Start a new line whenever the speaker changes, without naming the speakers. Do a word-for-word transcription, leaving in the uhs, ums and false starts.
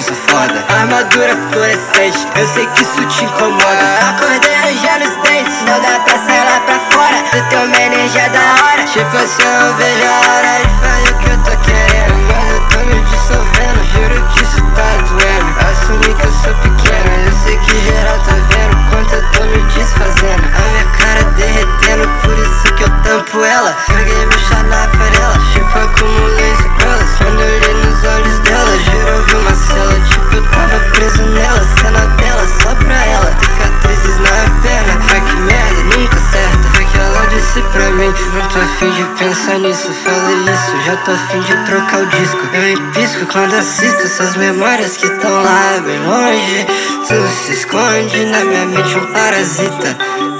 sou foda. Armadura fluorescente, eu sei que isso te incomoda. Acordei arranjando os dentes, não dá pra sair lá pra fora. Tu tem uma energia da hora, tipo assim eu não vejo a hora de fazer o que eu tô querendo. Mas eu tô me dissolvendo, juro que isso tá doendo. Assumi que eu sou pequeno, eu sei que geral tá vendo quanto eu tô me desfazendo. A minha cara derretendo, por isso que eu tampo ela. Joguei bicha na aquarela, tipo acumulei sequelas. Quando eu olhei nos olhos dela, juro eu vi uma cela. Tipo eu tava preso nela, cena dela só pra ela. Cicatrizes na perna, vai que merda, nunca acerta. Foi que ela disse pra mim, não tô afim de pensar nisso. Falei isso, já tô afim de trocar o disco. Eu empisco quando assisto essas memórias que tão lá bem longe. Tudo se esconde na minha mente, um parasita.